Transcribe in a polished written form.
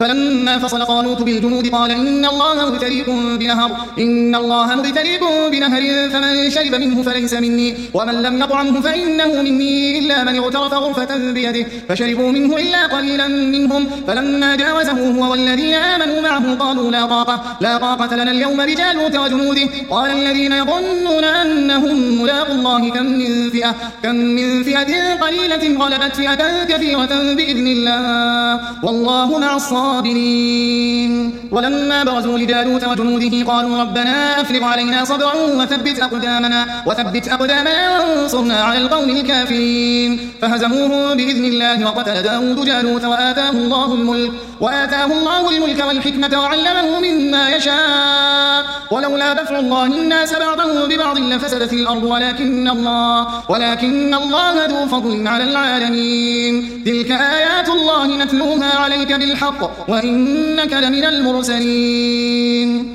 فلما فصل طالوت بالجنود قال إن الله مبتليكم بنهر فمن شرب منه فليس مني ومن لم يطعمه فإنه مني إلا من اغترف غرفة بيده فشربوا منه إلا قليلا منهم فلما جاوزه هو والذين آمنوا معه قالوا لا طاقة لنا اليوم بجالوت وجنوده قال الذين يظنون أنهم ملاقوا الله كم من فئة قليلة غلبت فئة كثيرة بإذن الله والله مع الصابرين. ولما برزوا لجالوت وجنوده قالوا ربنا أفرغ علينا صبرا وثبت أقدامنا وانصرنا على القوم الكافرين فهزموه بإذن الله وقتل داود جالوت وآتاه الله الملك والحكمة وعلمه مما يشاء ولولا دفع الله الناس بعضهم ببعض لفسدت الأرض ولكن الله ذو فضل على العالمين. تلك آيات الله نتلوها عليك بالحق وإنك لمن المرسلين.